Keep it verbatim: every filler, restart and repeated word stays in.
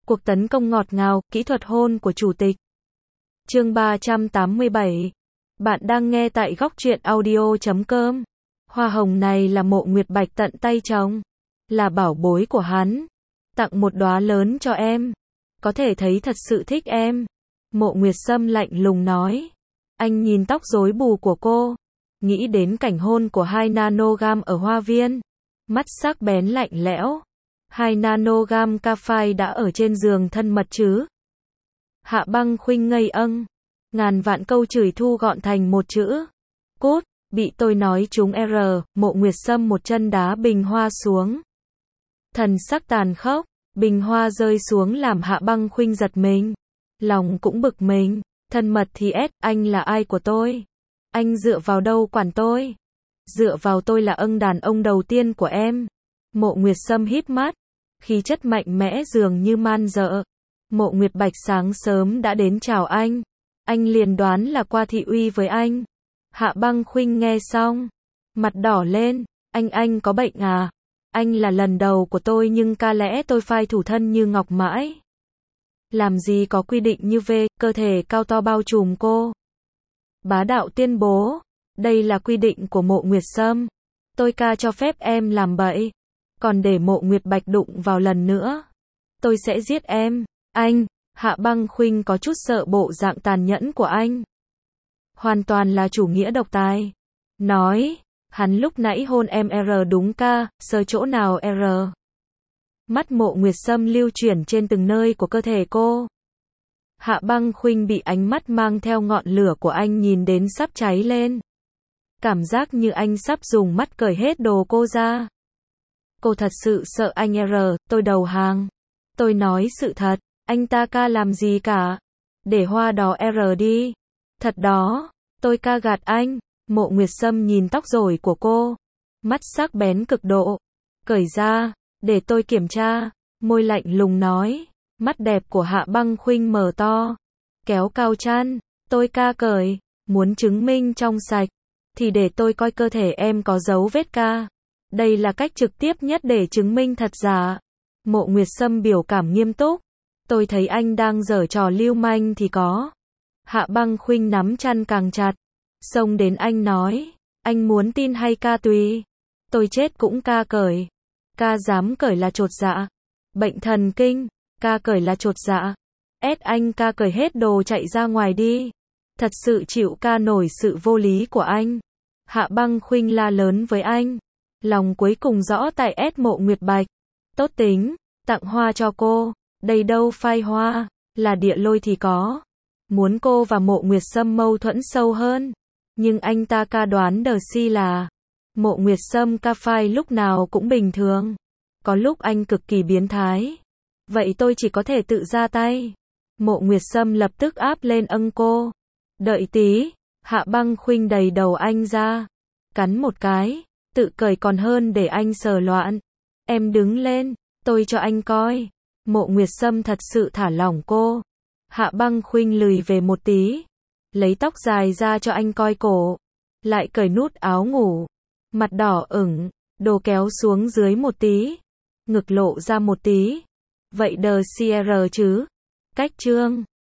Cuộc tấn công ngọt ngào, kỹ thuật hôn của chủ tịch. Chương ba trăm tám mươi bảy. Bạn đang nghe tại góc truyện audio chấm com. Hoa hồng này là Mộ Nguyệt Bạch tận tay trồng, là bảo bối của hắn. Tặng một đóa lớn cho em. Có thể thấy thật sự thích em. Mộ Nguyệt Sâm lạnh lùng nói. Anh nhìn tóc rối bù của cô, nghĩ đến cảnh hôn của hai nanogam ở hoa viên. Mắt sắc bén lạnh lẽo. Hai nanogam ca phai đã ở trên giường thân mật chứ? Hạ Băng Khuynh ngây âng. Ngàn vạn câu chửi thu gọn thành một chữ. Cút, bị tôi nói trúng R. Mộ Nguyệt Sâm một chân đá bình hoa xuống. Thần sắc tàn khốc, bình hoa rơi xuống làm Hạ Băng Khuynh giật mình. Lòng cũng bực mình. Thân mật thì ép, anh là ai của tôi? Anh dựa vào đâu quản tôi? Dựa vào tôi là ân đàn ông đầu tiên của em. Mộ Nguyệt Sâm híp mắt, khí chất mạnh mẽ dường như man dợ. Mộ Nguyệt Bạch sáng sớm đã đến chào anh. Anh liền đoán là qua thị uy với anh. Hạ Băng Khuynh nghe xong, mặt đỏ lên. Anh anh có bệnh à? Anh là lần đầu của tôi nhưng ca lẽ tôi phai thủ thân như ngọc mãi. Làm gì có quy định như về, cơ thể cao to bao trùm cô. Bá đạo tuyên bố, đây là quy định của Mộ Nguyệt Sâm. Tôi ca cho phép em làm bậy. Còn để Mộ Nguyệt Bạch đụng vào lần nữa, tôi sẽ giết em. Anh, Hạ Băng Khuynh có chút sợ bộ dạng tàn nhẫn của anh. Hoàn toàn là chủ nghĩa độc tài. Nói, hắn lúc nãy hôn em R đúng ca, sờ chỗ nào R? Mắt Mộ Nguyệt Sâm lưu chuyển trên từng nơi của cơ thể cô. Hạ Băng Khuynh bị ánh mắt mang theo ngọn lửa của anh nhìn đến sắp cháy lên. Cảm giác như anh sắp dùng mắt cởi hết đồ cô ra. Cô thật sự sợ anh R, tôi đầu hàng. Tôi nói sự thật, anh ta ca làm gì cả. Để hoa đó R đi. Thật đó, tôi ca gạt anh. Mộ Nguyệt Sâm nhìn tóc rối của cô. Mắt sắc bén cực độ. Cởi ra, để tôi kiểm tra. Môi lạnh lùng nói. Mắt đẹp của Hạ Băng Khuynh mở to. Kéo cao chăn. Tôi ca cởi. Muốn chứng minh trong sạch, thì để tôi coi cơ thể em có dấu vết ca. Đây là cách trực tiếp nhất để chứng minh thật giả. Mộ Nguyệt Sâm biểu cảm nghiêm túc. Tôi thấy anh đang giở trò lưu manh thì có. Hạ Băng Khuynh nắm chăn càng chặt. Xông đến anh nói. Anh muốn tin hay ca tùy. Tôi chết cũng ca cởi. Ca dám cởi là chột dạ. Bệnh thần kinh. Ca cởi là chột dạ. Ép anh ca cởi hết đồ chạy ra ngoài đi. Thật sự chịu ca nổi sự vô lý của anh. Hạ Băng Khuynh la lớn với anh. Lòng cuối cùng rõ tại S Mộ Nguyệt Bạch. Tốt tính, tặng hoa cho cô. Đây đâu phai hoa, là địa lôi thì có. Muốn cô và Mộ Nguyệt Sâm mâu thuẫn sâu hơn. Nhưng anh ta ca đoán đờ si là. Mộ Nguyệt Sâm ca phai lúc nào cũng bình thường. Có lúc anh cực kỳ biến thái. Vậy tôi chỉ có thể tự ra tay. Mộ Nguyệt Sâm lập tức áp lên âng cô. Đợi tí, Hạ Băng Khuynh đầy đầu anh ra. Cắn một cái, tự cởi còn hơn để anh sờ loạn. Em đứng lên, tôi cho anh coi. Mộ Nguyệt Sâm thật sự thả lỏng cô. Hạ Băng Khuynh lười về một tí. Lấy tóc dài ra cho anh coi cổ. Lại cởi nút áo ngủ. Mặt đỏ ửng, đồ kéo xuống dưới một tí. Ngực lộ ra một tí. Vậy đờ xê rờ chứ. Cách chương.